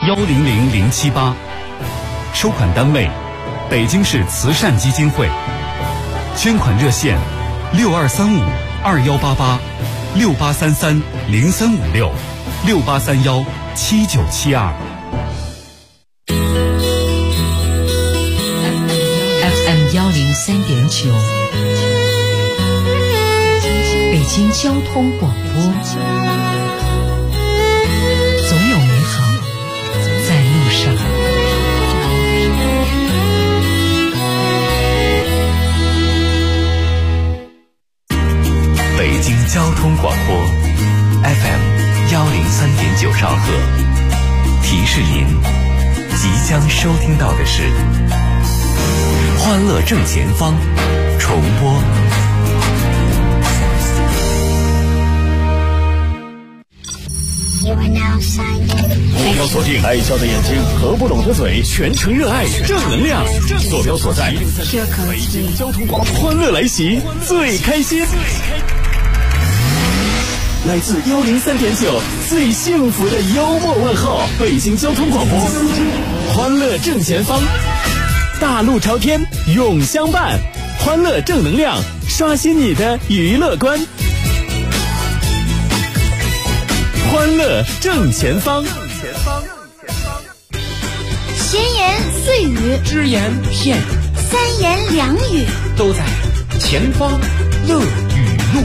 1000078，收款单位北京市慈善基金会，捐款热线6235-2888-6833-0356-6831-7972。 FM 103.9，北京交通广播，总有美好在路上。 北京交通广播 FM 103.9兆赫，提示您即将收听到的是欢乐正前方重播。 坐标锁定爱笑的眼睛和不懂的嘴，全程热爱正能量。坐标所在，北京交通广播，欢乐来袭，最开心。来自103.9最幸福的幽默问候，北京交通广播，欢乐正前方，大路朝天永相伴，欢乐正能量，刷新你的娱乐观。欢乐正前方， 闲言碎语， 只言片语， 三言两语， 都在前方乐语录。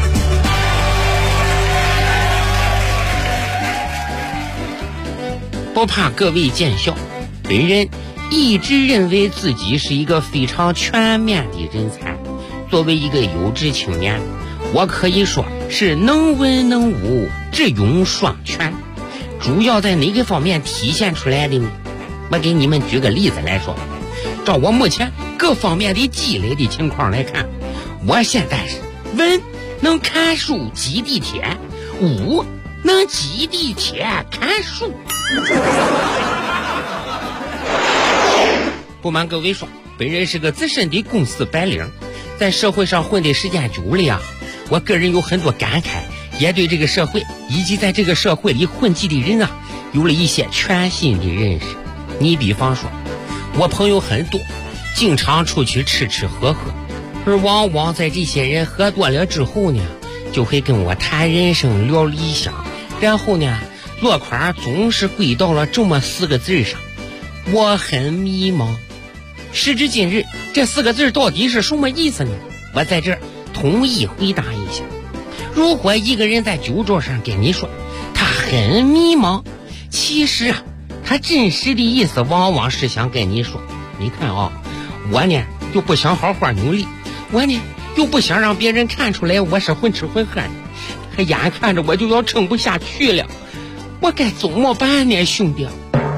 不怕各位见笑，本人一直认为自己是一个非常全面的人才。作为一个优质青年，我可以说是能文能武，智勇双全。主要在哪个方面体现出来的呢？我给你们举个例子来说，照我目前各方面的积累的情况来看，我现在是文能看书挤地铁，武能挤地铁看书。不瞒各位说，本人是个资深的公司白领，在社会上混的时间久了呀，我个人有很多感慨，也对这个社会以及在这个社会里混迹的人啊，有了一些全新的认识。你比方说，我朋友很多，经常出去吃吃喝喝，而往往在这些人喝多了之后呢，就会跟我谈人生聊理想，然后呢落款总是归到了这么4个字上，我很迷茫。时至今日，这4个字到底是什么意思呢？我在这儿统一回答一下。如果一个人在酒桌上跟你说他很迷茫，其实啊，他真实的意思往往是想跟你说，你看啊，我呢又不想好好努力，我呢又不想让别人看出来我是混吃混喝的，可眼看着我就要撑不下去了，我该怎么办呢，兄弟？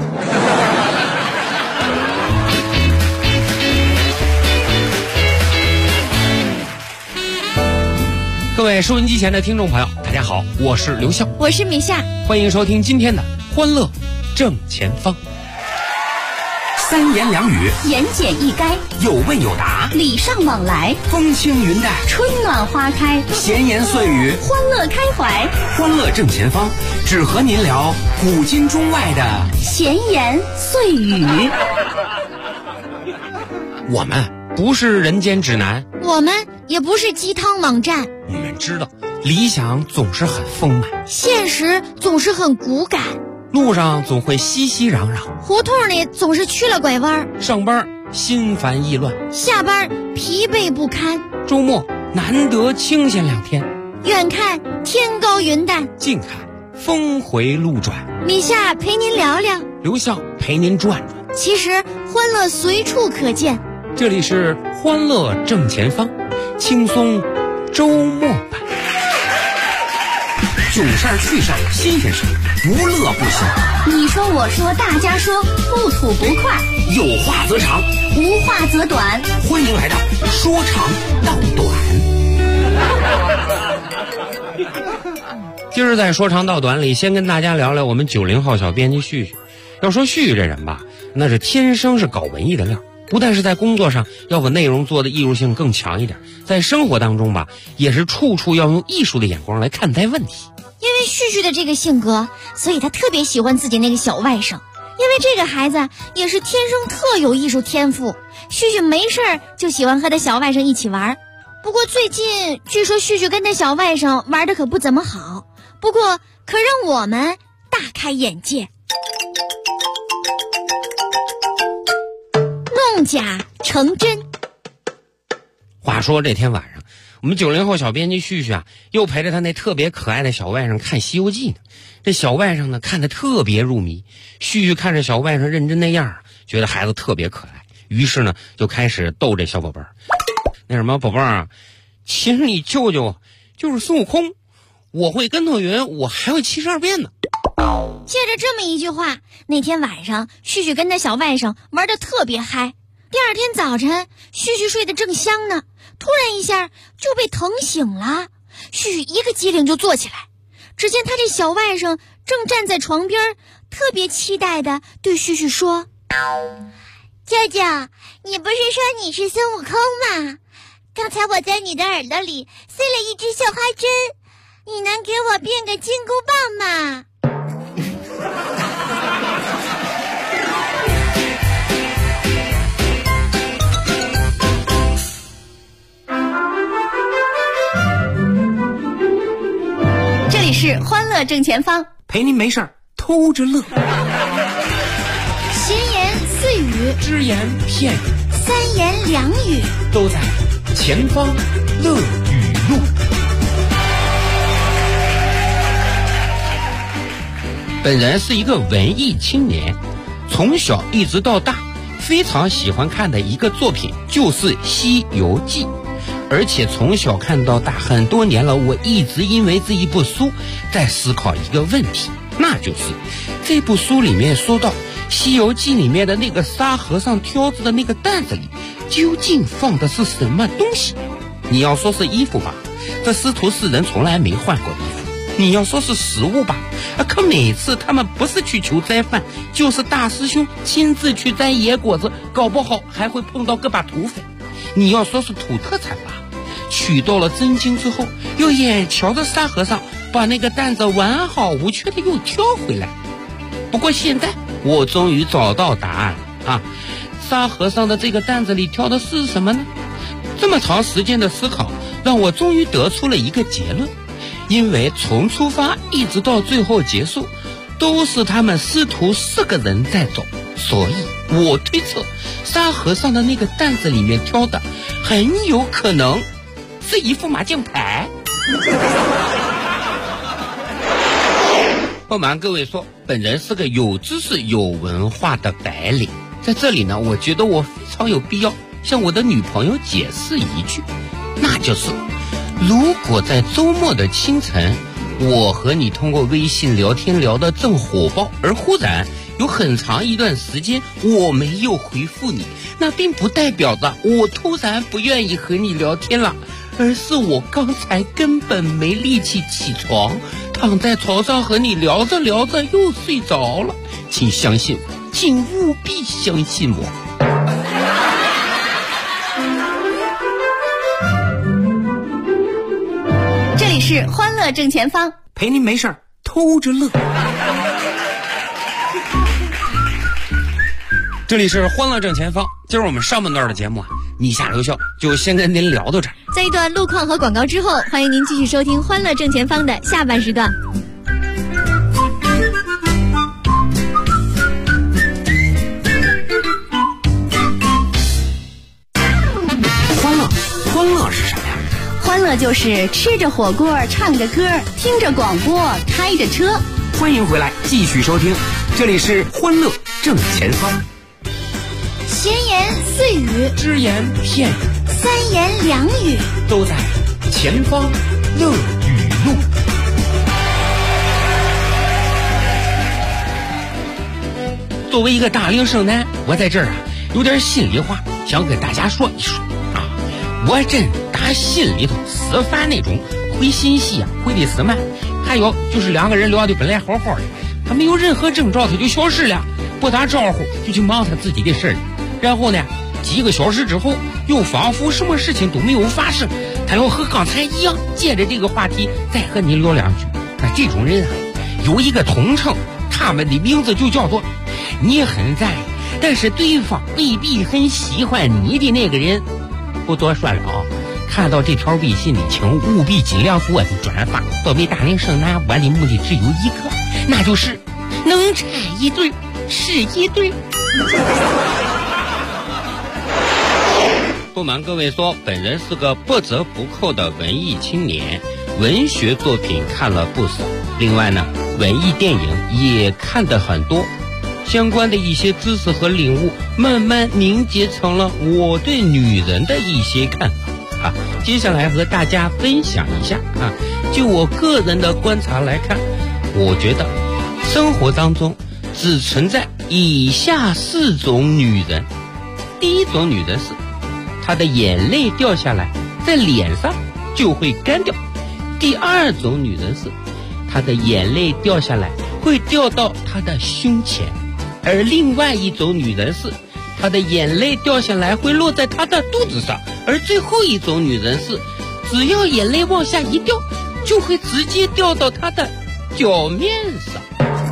各位收音机前的听众朋友，大家好，我是刘笑， 我是米夏， 欢迎收听今天的欢乐正前方。 三言两语， 言简意赅， 有问有答， 礼尚往来， 风轻云淡， 春暖花开， 闲言碎语， 欢乐开怀， 欢乐正前方，只和您聊古今中外的闲言碎语。 我们不是人间指南， 我们也不是鸡汤网站， 你们知道，理想总是很丰满， 现实总是很骨感， 路上总会熙熙攘攘， 胡同里总是去了拐弯， 上班心烦意乱， 下班疲惫不堪， 周末难得清闲2天， 远看天高云淡， 近看峰回路转。 米夏陪您聊聊， 刘笑陪您转转， 其实欢乐随处可见。 这里是欢乐正前方，轻松周末版，囧事儿趣事儿新鲜事儿，不乐不行。 你说我说大家说，不吐不快， 有话则长， 无话则短。 欢迎来到说长道短。今儿在说长道短里，先跟大家聊聊我们90后小编辑旭旭。要说旭旭这人吧，那是天生是搞文艺的料，不但是在工作上要把内容做的艺术性更强一点，在生活当中吧，也是处处要用艺术的眼光来看待问题。 因为旭旭的这个性格，所以他特别喜欢自己那个小外甥， 因为这个孩子也是天生特有艺术天赋，旭旭没事儿就喜欢和他小外甥一起玩。不过最近据说旭旭跟他小外甥玩的可不怎么好，不过可让我们大开眼界。弄假成真。 话说这天晚上，我们90后小编辑旭旭啊，又陪着他那特别可爱的小外甥看《西游记》呢。这小外甥呢，看得特别入迷。旭旭看着小外甥认真那样，觉得孩子特别可爱，于是呢，就开始逗这小宝贝儿。那什么，宝贝儿啊，其实你舅舅就是孙悟空，我会跟头云，我还会72变呢。 借着这么一句话，那天晚上旭旭跟他小外甥玩得特别嗨。第二天早晨，旭旭睡得正香呢，突然一下就被疼醒了。旭旭一个机灵就坐起来，只见他这小外甥正站在床边，特别期待地对旭旭说：舅舅，你不是说你是孙悟空吗？刚才我在你的耳朵里塞了一支绣花针，你能给我变个金箍棒吗？ 这里是欢乐正前方， 陪您没事儿偷着乐。 闲言碎语， 只言片语， 三言两语， 都在前方乐语录。 本人是一个文艺青年，从小一直到大，非常喜欢看的一个作品就是《西游记》。而且从小看到大，很多年了，我一直因为这一部书在思考一个问题，那就是这部书里面说到《西游记》里面的那个沙和尚挑着的那个担子里究竟放的是什么东西。你要说是衣服吧，这师徒四人从来没换过衣服；你要说是食物吧，可每次他们不是去求斋饭，就是大师兄亲自去摘野果子，搞不好还会碰到个把土匪。你要说是土特产吧，取到了真经之后，又眼瞧着沙和尚把那个担子完好无缺的又挑回来。不过现在我终于找到答案了啊！沙和尚的这个担子里挑的是什么呢？这么长时间的思考让我终于得出了一个结论，因为从出发一直到最后结束都是他们师徒4个人在走，所以我推测沙和尚的那个担子里面挑的很有可能是一副麻将牌。不瞒各位说，本人是个有知识有文化的白领，在这里呢，我觉得我非常有必要向我的女朋友解释一句，那就是如果在周末的清晨，我和你通过微信聊天聊得正火爆，而忽然有很长一段时间我没有回复你，那并不代表着我突然不愿意和你聊天了，而是我刚才根本没力气起床，躺在床上和你聊着聊着又睡着了。请相信我，请务必相信我。 这里是欢乐正前方， 陪您没事儿偷着乐。 这里是欢乐正前方，今儿我们上半段的节目啊，你下留校就先跟您聊到这儿。 在一段路况和广告之后，欢迎您继续收听欢乐正前方的下半时段。 欢乐是什么呀？ 欢乐就是吃着火锅，唱着歌，听着广播，开着车。 欢迎回来，继续收听，这里是欢乐正前方。 闲言碎语， 只言片语， 三言两语， 都在前方乐语录。 作为一个大龄剩男，我在这儿啊有点心里话想跟大家说一说啊，我真打心里头是烦那种回信息啊回的死慢，还有就是2个人聊的本来好好的，他没有任何征兆他就消失了，不打招呼就去忙他自己的事儿，然后呢几个小时之后又仿佛什么事情都没有发生，他要和刚才一样借着这个话题再和你聊2句。那这种人啊有一个统称，他们的名字就叫做你很在意，但是对方未必很喜欢你的那个人。不多说了啊，看到这条微信里，请务必尽量多的转发。作为大龄剩男，我的目的只有一个，那就是能拆一对是一对。不瞒各位说，本人是个不折不扣的文艺青年，文学作品看了不少，另外呢，文艺电影也看得很多，相关的一些知识和领悟慢慢凝结成了我对女人的一些看法啊。接下来和大家分享一下啊，就我个人的观察来看，我觉得生活当中只存在以下4种女人。第一种女人是她的眼泪掉下来在脸上就会干掉。第二种女人是她的眼泪掉下来会掉到她的胸前。而另外一种女人是她的眼泪掉下来会落在她的肚子上。而最后一种女人是只要眼泪往下一掉就会直接掉到她的脚面上。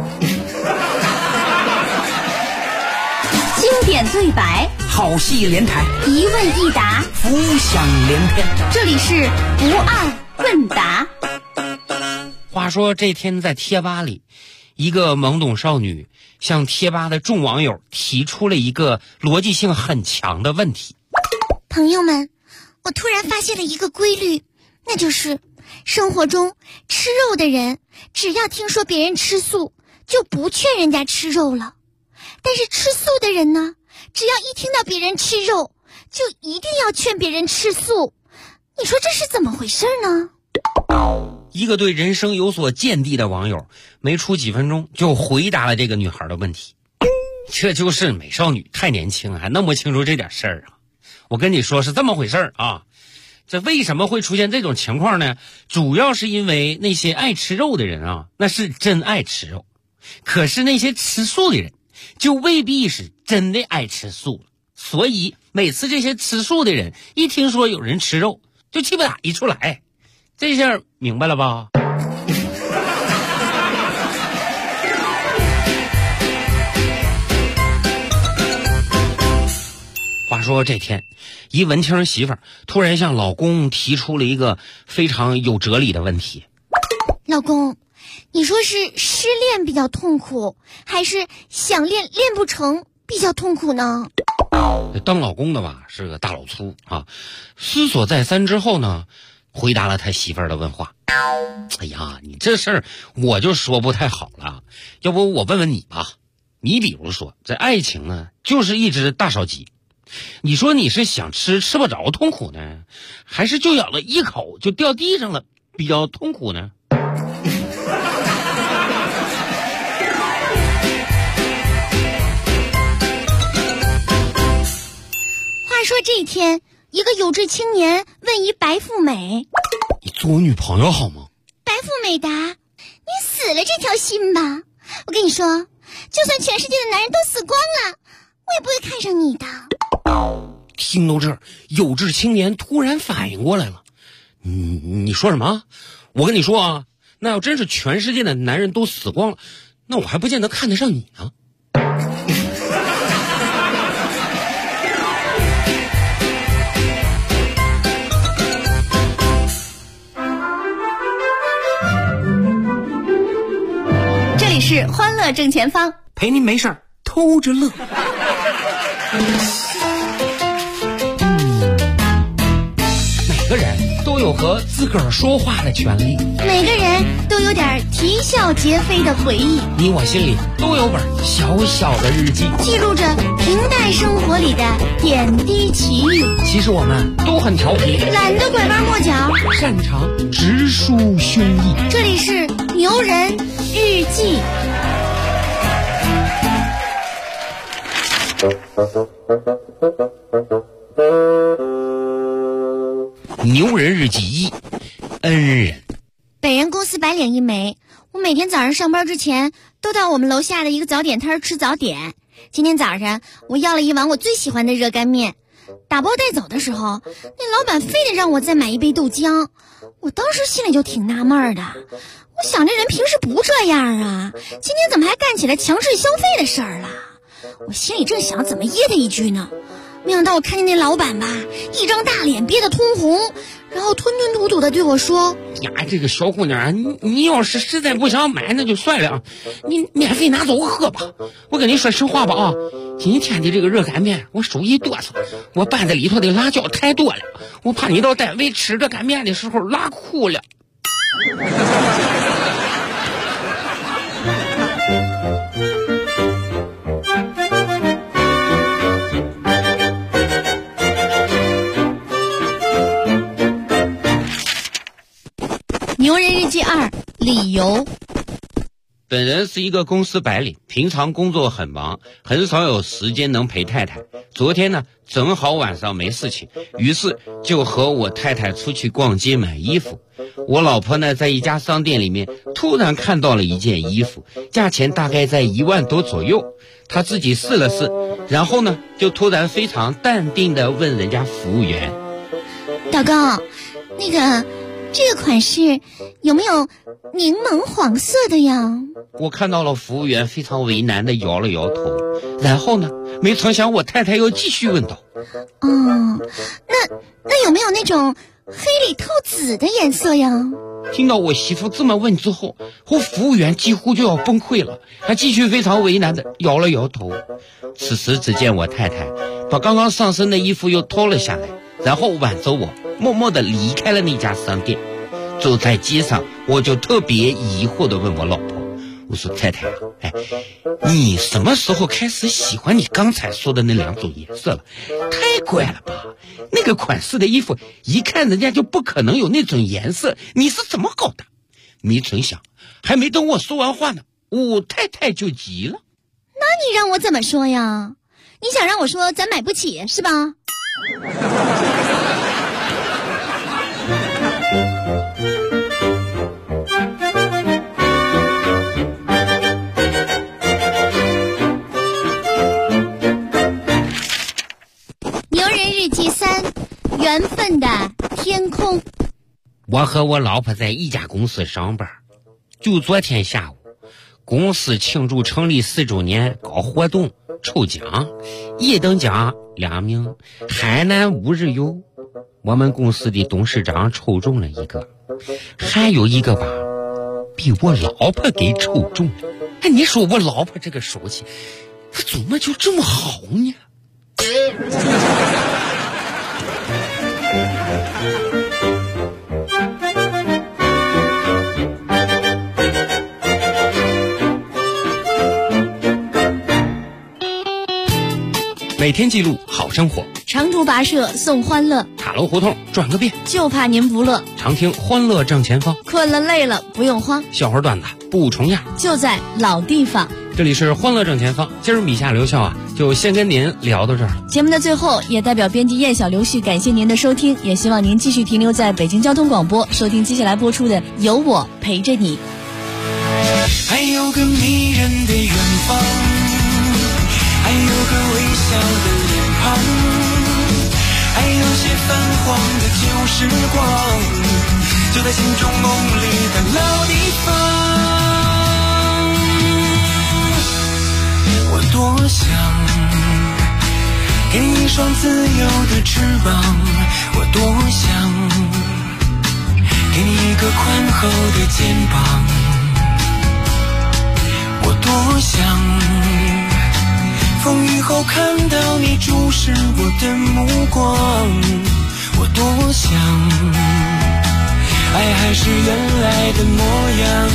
经典对白， 好戏连台， 一问一答， 浮想联翩。 这里是不二问答。 话说这天在贴吧里，一个懵懂少女向贴吧的众网友提出了一个逻辑性很强的问题。 朋友们，我突然发现了一个规律，那就是生活中吃肉的人只要听说别人吃素就不劝人家吃肉了，但是吃素的人呢，只要一听到别人吃肉就一定要劝别人吃素。你说这是怎么回事呢？ 一个对人生有所见地的网友没出几分钟就回答了这个女孩的问题。这就是美少女太年轻还弄不清楚这点事儿啊。我跟你说是这么回事儿啊，这为什么会出现这种情况呢？主要是因为那些爱吃肉的人啊，那是真爱吃肉，可是那些吃素的人就未必是真的爱吃素了。所以每次这些吃素的人一听说有人吃肉就气不打一处来。这下明白了吧？话说这天，一文青媳妇儿突然向老公提出了一个非常有哲理的问题。 老公，你说是失恋比较痛苦，还是想练练不成比较痛苦呢？ 当老公的吧是个大老粗啊，思索再三之后呢，回答了他媳妇儿的问话。哎呀，你这事儿我就说不太好了，要不我问问你吧。你比如说这爱情呢就是一只大烧鸡，你说你是想吃不着痛苦呢，还是就咬了一口就掉地上了比较痛苦呢？ 话说这一天，一个有志青年问一白富美， 你做我女朋友好吗？ 白富美答，你死了这条心吧，我跟你说，就算全世界的男人都死光了，我也不会看上你的。 听到这儿，有志青年突然反应过来了。你说什么？我跟你说啊，那要真是全世界的男人都死光了，那我还不见得看得上你呢。 这里是欢乐正前方， 陪您没事儿偷着乐。 每个人都有和自个儿说话的权利， 每个人都有点啼笑皆非的回忆， 你我心里都有本小小的日记， 记录着平淡生活里的点滴奇遇。 其实我们都很调皮， 懒得拐弯抹角， 擅长直抒胸臆。 这里是牛人日记。 牛人日记1，恩人。 本人公司白领一枚，我每天早上上班之前都到我们楼下的一个早点摊吃早点。今天早上我要了一碗我最喜欢的热干面，打包带走的时候，那老板非得让我再买一杯豆浆。我当时心里就挺纳闷的，我想这人平时不这样啊，今天怎么还干起来强制消费的事儿了？ 我心里正想怎么噎他一句呢，没想到我看见那老板吧，一张大脸憋得通红，然后吞吞吐吐的对我说：“ 呀，这个小姑娘，你要是实在不想买，那就算了，你免费拿走喝吧。我跟你说实话吧啊，今天的这个热干面我手一哆嗦，我拌在里头的辣椒太多了，我怕你到单位吃热干面的时候拉哭了。” 牛人日记2，理由。 本人是一个公司白领，平常工作很忙，很少有时间能陪太太。昨天呢，正好晚上没事情，于是就和我太太出去逛街买衣服。我老婆呢，在一家商店里面突然看到了一件衣服，价钱大概在1万多左右。她自己试了试，然后呢，就突然非常淡定地问人家服务员：“ 大哥，这个款式有没有柠檬黄色的呀？” 我看到了服务员非常为难的摇了摇头，然后呢，没成想我太太又继续问道：“ 那有没有那种黑里透紫的颜色呀？” 听到我媳妇这么问之后，我服务员几乎就要崩溃了，还继续非常为难的摇了摇头。此时只见我太太把刚刚上身的衣服又脱了下来，然后挽着我默默地离开了那家商店。走在街上，我就特别疑惑地问我老婆，我说：“太太，你什么时候开始喜欢你刚才说的那2种颜色了？太怪了吧，那个款式的衣服一看人家就不可能有那种颜色，你是怎么搞的？”没成想还没等我说完话呢，我太太就急了：“ 那你让我怎么说呀？你想让我说咱买不起是吧？”牛人日记3，缘分的天空。 我和我老婆在一家公司上班，就昨天下午，公司庆祝成立4周年搞活动抽奖，1等奖2名，海南5日游。我们公司的董事长抽中了1个，还有一个吧，比我老婆给抽中了。你说我老婆这个手气，她怎么就这么好呢？每天记录好生活， 长途跋涉送欢乐， 塔楼胡同转个遍， 就怕您不乐。 常听欢乐正前方， 困了累了不用慌， 笑话段子不重样， 就在老地方。 这里是欢乐正前方，今儿米夏留校就先跟您聊到这儿。 节目的最后，也代表编辑燕小刘旭感谢您的收听，也希望您继续停留在北京交通广播，收听接下来播出的《有我陪着你》。 还有个迷人的远方，还有个微笑的脸庞，还有些泛黄的旧时光，就在心中梦里的老地方。我多想给你一双自由的翅膀，我多想给你一个宽厚的肩膀，我多想风雨后看到你注视我的目光，我多想爱还是原来的模样，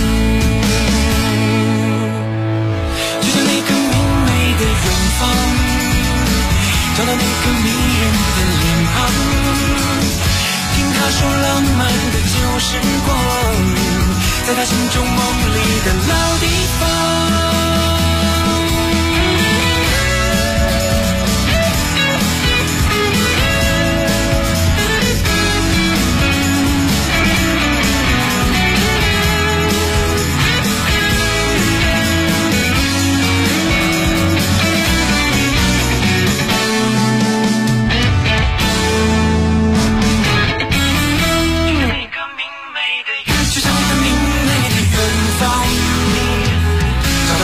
就像那个明媚的远方，找到那个迷人的脸庞，听他说浪漫的旧时光，在他心中梦里的老地方。找到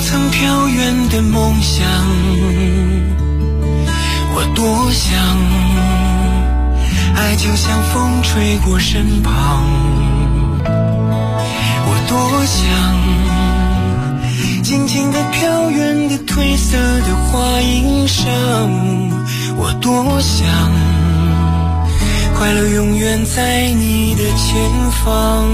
曾飘远的梦想，我多想爱就像风吹过身旁，我多想静静地飘远的褪色的花衣裳，我多想快乐永远在你的前方。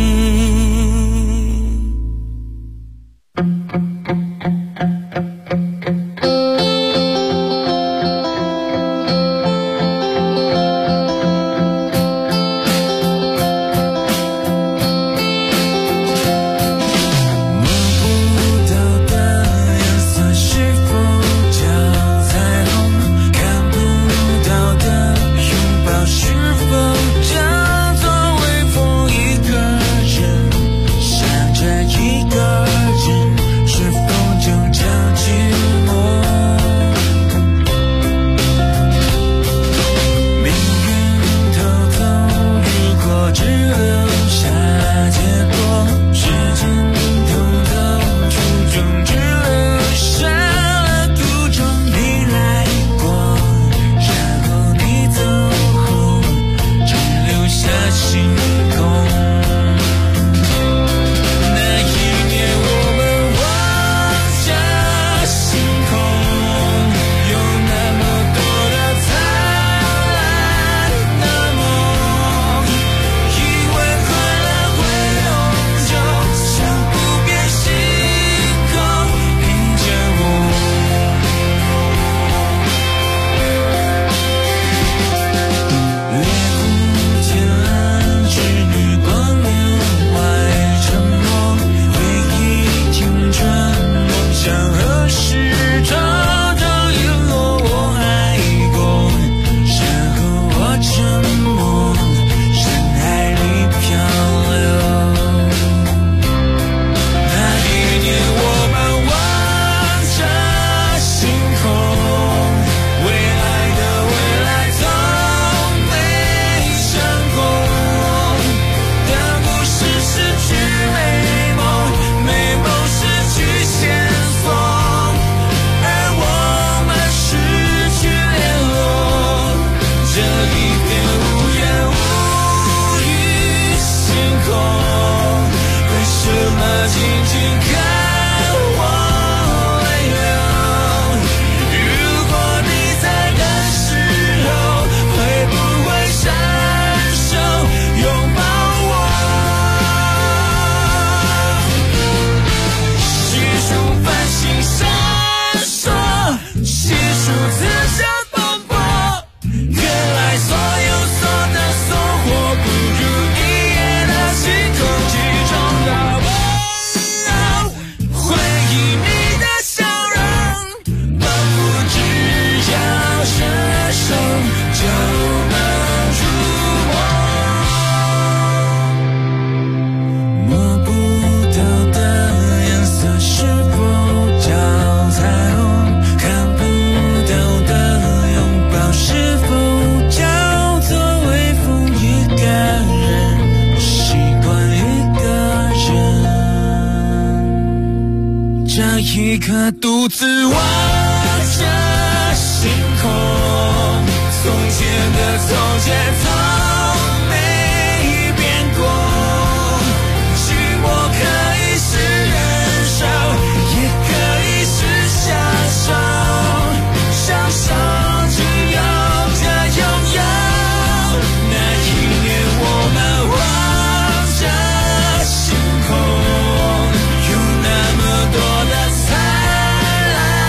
一颗独自望着星空，从前的从前从没变过，寂寞可以是忍受，也可以是享受，享受只有这拥有。那一年我们望着星空，有那么多的灿烂，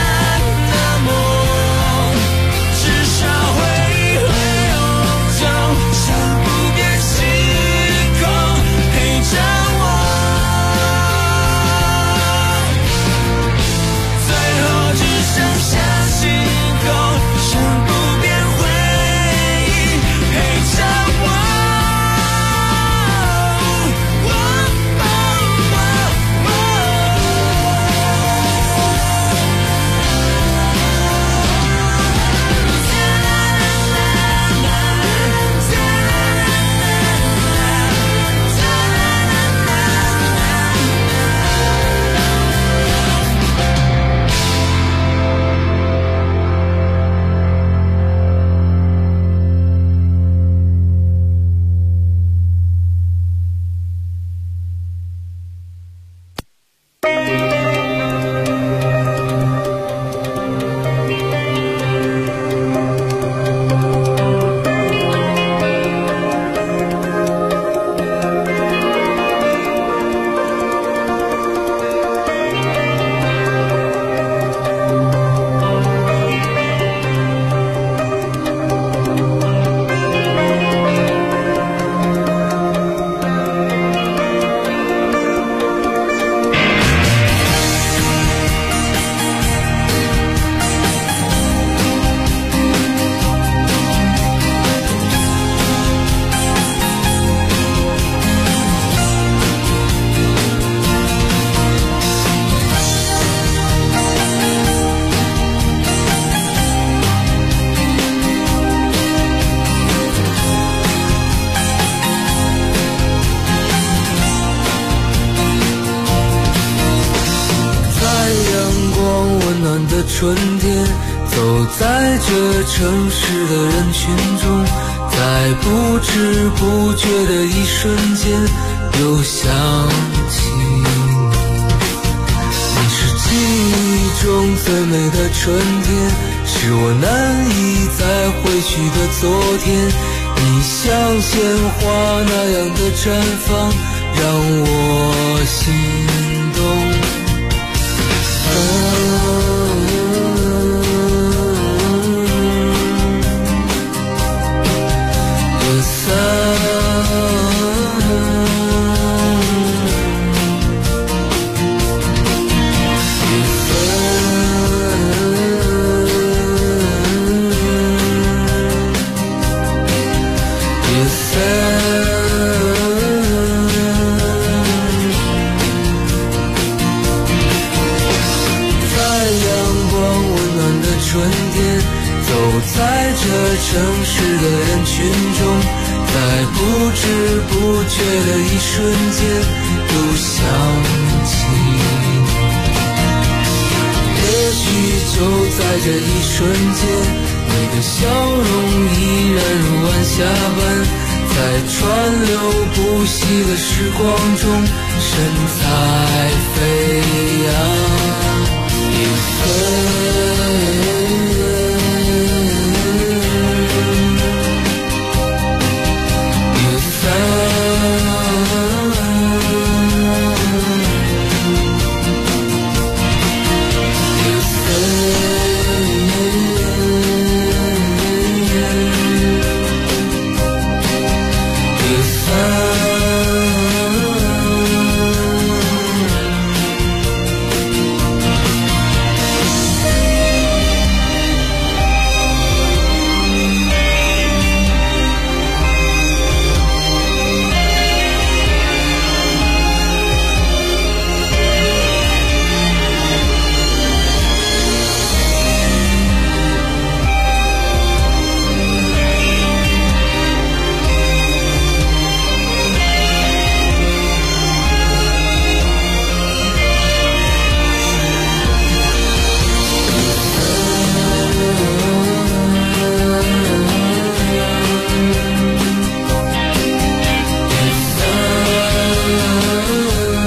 春天，走在这城市的人群中，在不知不觉的一瞬间又想起你是记忆中最美的春天，是我难以再回去的昨天，你像鲜花那样的绽放让我心动。城市的人群中，在不知不觉的一瞬间又想起你，也许就在这一瞬间，你的笑容依然如晚霞般，在川流不息的时光中神采飞扬。